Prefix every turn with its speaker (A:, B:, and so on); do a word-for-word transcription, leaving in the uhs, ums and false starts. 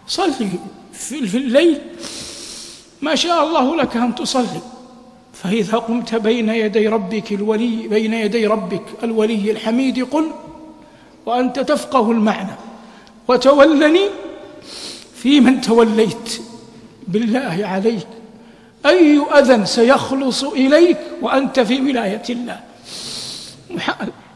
A: صلي في الليل ما شاء الله لك أن تصلي، فإذا قمت بين يدي ربك الولي بين يدي ربك الولي الحميد قل وأنت تفقه المعنى وتولني في من توليت. بالله عليك أي أذى سيخلص إليك وأنت في ولاية الله؟